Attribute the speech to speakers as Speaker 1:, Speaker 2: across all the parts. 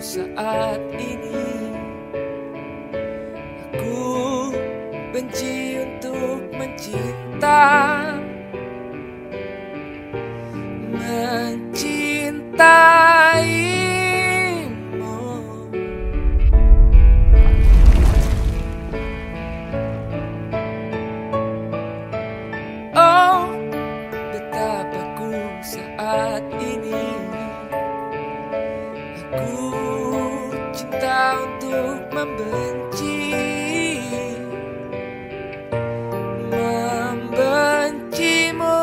Speaker 1: saat ini. Aku benci untuk mencinta, mencintaimu. Oh, betapa ku saat ini. Aku cinta untuk membenci, membencimu.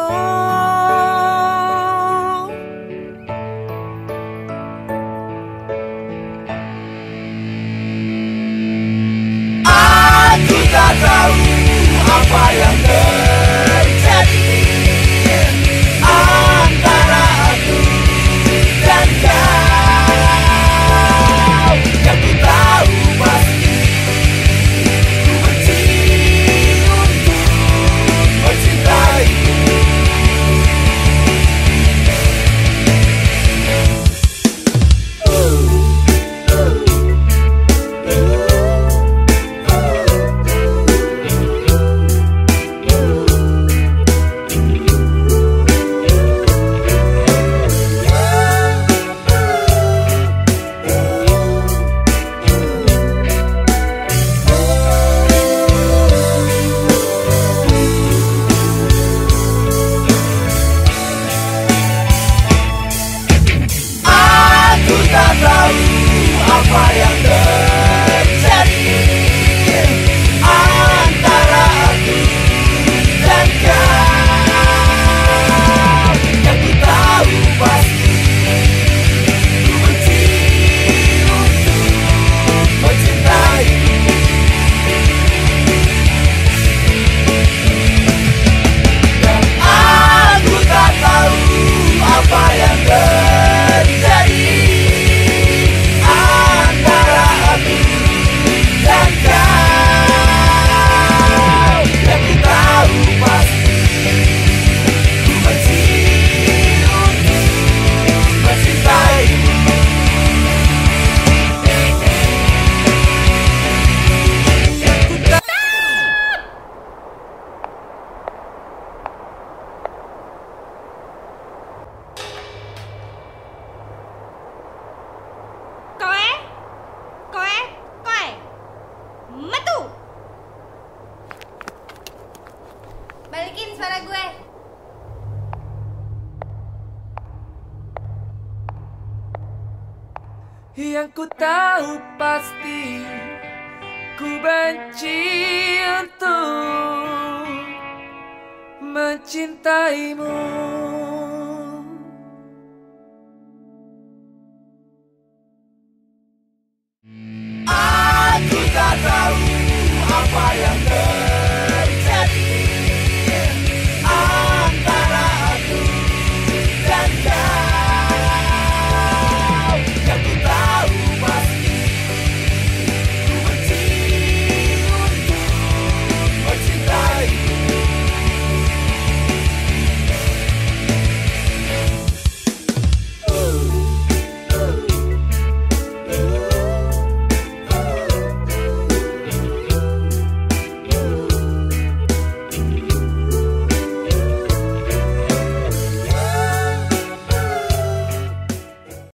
Speaker 1: Aku tak tahu apa yang terjadi antara aku dan kau. Yang ku tahu pasti, ku benci untuk mencintaimu. Aku tak tahu apa yang terjadi antara aku dan kau. Yang ku tahu pasti, ku benci untuk mencintaimu. Dan aku tak tahu apa yang terjadi antara aku dan kau. Yang ku tahu pasti, ku benci untuk mencintaimu. Yang ku tahu.
Speaker 2: Koe, koe, koe, metu. Balikin suara gue.
Speaker 1: Yang ku tahu pasti, ku benci untuk mencintaimu.